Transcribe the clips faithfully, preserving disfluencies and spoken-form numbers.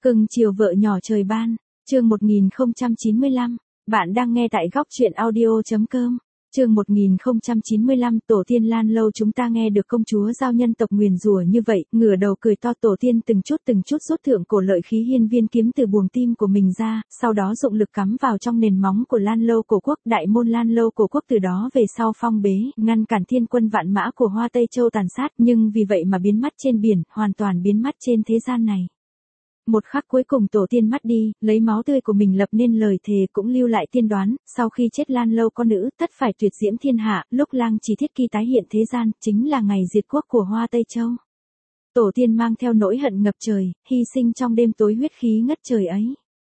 Cưng chiều vợ nhỏ trời ban, chương một nghìn không trăm chín mươi lăm, bạn đang nghe tại góc truyện audio.com, chương một nghìn không trăm chín mươi lăm tổ tiên Lan Lâu chúng ta nghe được công chúa giao nhân tộc nguyền rủa như vậy, ngửa đầu cười to tổ tiên từng chút từng chút rút thượng cổ lợi khí hiên viên kiếm từ buồng tim của mình ra, sau đó dụng lực cắm vào trong nền móng của Lan Lâu cổ quốc, đại môn Lan Lâu cổ quốc từ đó về sau phong bế, ngăn cản thiên quân vạn mã của Hoa Tây Châu tàn sát, nhưng vì vậy mà biến mất trên biển, hoàn toàn biến mất trên thế gian này. Một khắc cuối cùng tổ tiên mất đi, lấy máu tươi của mình lập nên lời thề cũng lưu lại tiên đoán, sau khi chết Lan Lâu con nữ tất phải tuyệt diễm thiên hạ, lúc lang chỉ thiết kỳ tái hiện thế gian, chính là ngày diệt quốc của Hoa Tây Châu. Tổ tiên mang theo nỗi hận ngập trời, hy sinh trong đêm tối huyết khí ngất trời ấy.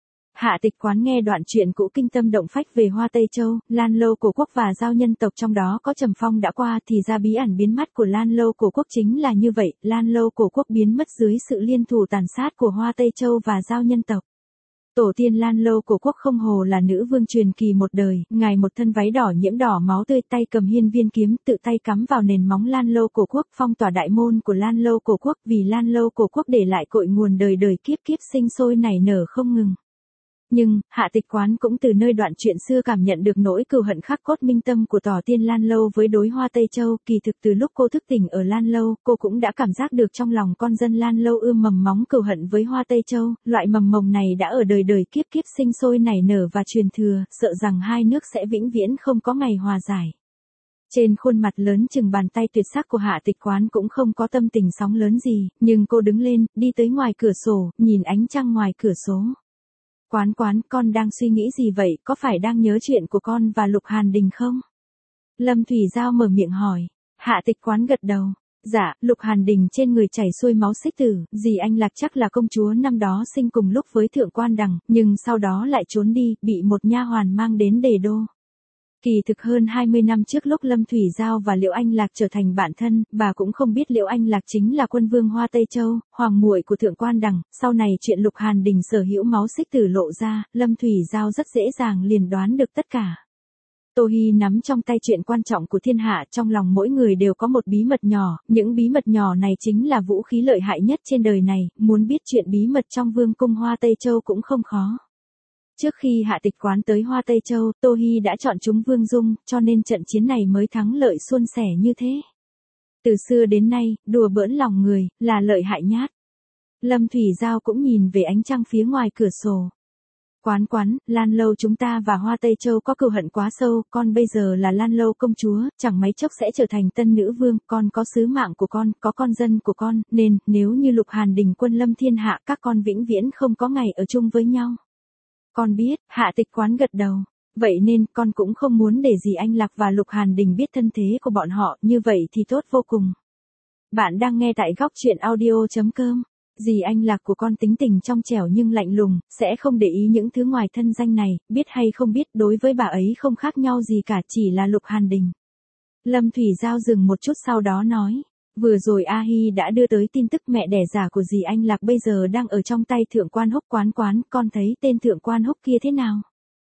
Hạ Tịch Quán nghe đoạn truyện cũ kinh tâm động phách về Hoa Tây Châu, Lan Lâu cổ quốc và giao nhân tộc trong đó có Trầm Phong đã qua thì ra bí ẩn biến mất của Lan Lâu cổ quốc chính là như vậy, Lan Lâu cổ quốc biến mất dưới sự liên thủ tàn sát của Hoa Tây Châu và giao nhân tộc. Tổ tiên Lan Lâu cổ quốc không hồ là nữ vương truyền kỳ một đời, ngài một thân váy đỏ nhiễm đỏ máu tươi, tay cầm hiên viên kiếm, tự tay cắm vào nền móng Lan Lâu cổ quốc, phong tỏa đại môn của Lan Lâu cổ quốc, vì Lan Lâu cổ quốc để lại cội nguồn đời đời kiếp kiếp sinh sôi nảy nở không ngừng. Nhưng, Hạ Tịch Quán cũng từ nơi đoạn chuyện xưa cảm nhận được nỗi cừu hận khắc cốt minh tâm của tổ tiên Lan Lâu với đối Hoa Tây Châu, kỳ thực từ lúc cô thức tỉnh ở Lan Lâu, cô cũng đã cảm giác được trong lòng con dân Lan Lâu ươm mầm móng cừu hận với Hoa Tây Châu, loại mầm mồng này đã ở đời đời kiếp kiếp sinh sôi nảy nở và truyền thừa, sợ rằng hai nước sẽ vĩnh viễn không có ngày hòa giải. Trên khuôn mặt lớn chừng bàn tay tuyệt sắc của Hạ Tịch Quán cũng không có tâm tình sóng lớn gì, nhưng cô đứng lên, đi tới ngoài cửa sổ, nhìn ánh trăng ngoài cửa sổ. Quán quán, con đang suy nghĩ gì vậy, có phải đang nhớ chuyện của con và Lục Hàn Đình không? Lâm Thủy Giao mở miệng hỏi. Hạ Tịch Quán gật đầu. Dạ, Lục Hàn Đình trên người chảy xuôi máu xích tử, dì anh Lạc chắc là công chúa năm đó sinh cùng lúc với Thượng Quan Đằng, nhưng sau đó lại trốn đi, bị một nha hoàn mang đến Đề Đô. Kỳ thực hơn hai mươi năm trước lúc Lâm Thủy Giao và Liễu Anh Lạc trở thành bạn thân, bà cũng không biết Liễu Anh Lạc chính là quân vương Hoa Tây Châu, hoàng muội của Thượng Quan Đằng, sau này chuyện Lục Hàn Đình sở hữu máu xích tử lộ ra, Lâm Thủy Giao rất dễ dàng liền đoán được tất cả. Tô Hi nắm trong tay chuyện quan trọng của thiên hạ, trong lòng mỗi người đều có một bí mật nhỏ, những bí mật nhỏ này chính là vũ khí lợi hại nhất trên đời này, muốn biết chuyện bí mật trong vương cung Hoa Tây Châu cũng không khó. Trước khi Hạ Tịch Quán tới Hoa Tây Châu, Tô Hi đã chọn chúng Vương Dung, cho nên trận chiến này mới thắng lợi suôn sẻ như thế. Từ xưa đến nay, đùa bỡn lòng người, là lợi hại nhát. Lâm Thủy Giao cũng nhìn về ánh trăng phía ngoài cửa sổ. Quán quán, Lan Lâu chúng ta và Hoa Tây Châu có cừu hận quá sâu, con bây giờ là Lan Lâu công chúa, chẳng mấy chốc sẽ trở thành tân nữ vương, con có sứ mạng của con, có con dân của con, nên, nếu như Lục Hàn Đình quân lâm thiên hạ, các con vĩnh viễn không có ngày ở chung với nhau. Con biết, Hạ Tịch Quán gật đầu. Vậy nên, con cũng không muốn để dì anh Lạc và Lục Hàn Đình biết thân thế của bọn họ, như vậy thì tốt vô cùng. Bạn đang nghe tại góc truyện audio.com. Dì anh Lạc của con tính tình trong trẻo nhưng lạnh lùng, sẽ không để ý những thứ ngoài thân danh này, biết hay không biết đối với bà ấy không khác nhau gì cả, chỉ là Lục Hàn Đình. Lâm Thủy Giao dừng một chút sau đó nói. Vừa rồi A Hi đã đưa tới tin tức mẹ đẻ giả của dì anh Lạc bây giờ đang ở trong tay Thượng Quan Húc. Quán quán, con thấy tên Thượng Quan Húc kia thế nào?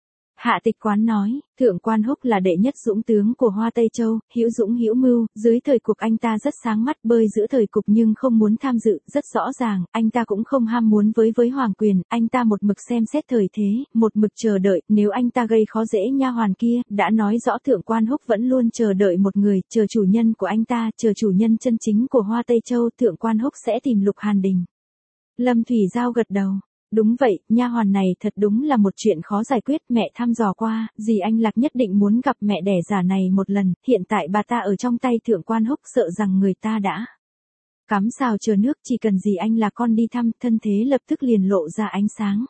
Hạ Tịch Quán nói, Thượng Quan Húc là đệ nhất dũng tướng của Hoa Tây Châu, hữu dũng hữu mưu, dưới thời cục anh ta rất sáng mắt, bơi giữa thời cục nhưng không muốn tham dự, rất rõ ràng, anh ta cũng không ham muốn với với hoàng quyền, anh ta một mực xem xét thời thế, một mực chờ đợi, nếu anh ta gây khó dễ nha hoàn kia, đã nói rõ Thượng Quan Húc vẫn luôn chờ đợi một người, chờ chủ nhân của anh ta, chờ chủ nhân chân chính của Hoa Tây Châu, Thượng Quan Húc sẽ tìm Lục Hàn Đình. Lâm Thủy Giao gật đầu. Đúng vậy, nha hoàn này thật đúng là một chuyện khó giải quyết, mẹ thăm dò qua, dì anh Lạc nhất định muốn gặp mẹ đẻ giả này một lần, hiện tại bà ta ở trong tay Thượng Quan Húc, sợ rằng người ta đã cắm sào chờ nước, chỉ cần dì anh Lạc con đi thăm, thân thế lập tức liền lộ ra ánh sáng.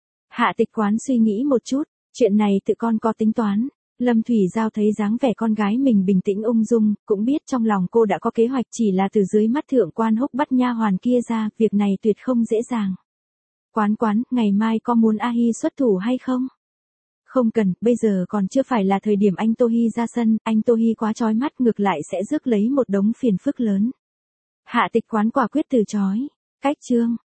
Hạ Tịch Quán suy nghĩ một chút, chuyện này tự con có tính toán. Lâm Thủy Giao thấy dáng vẻ con gái mình bình tĩnh ung dung, cũng biết trong lòng cô đã có kế hoạch, chỉ là từ dưới mắt Thượng Quan Húc bắt nha hoàn kia ra, việc này tuyệt không dễ dàng. Quán quán, ngày mai có muốn A Hi xuất thủ hay không? Không cần, bây giờ còn chưa phải là thời điểm anh Tô Hi ra sân, anh Tô Hi quá chói mắt, ngược lại sẽ rước lấy một đống phiền phức lớn. Hạ Tịch Quán quả quyết từ chối. Cách chương.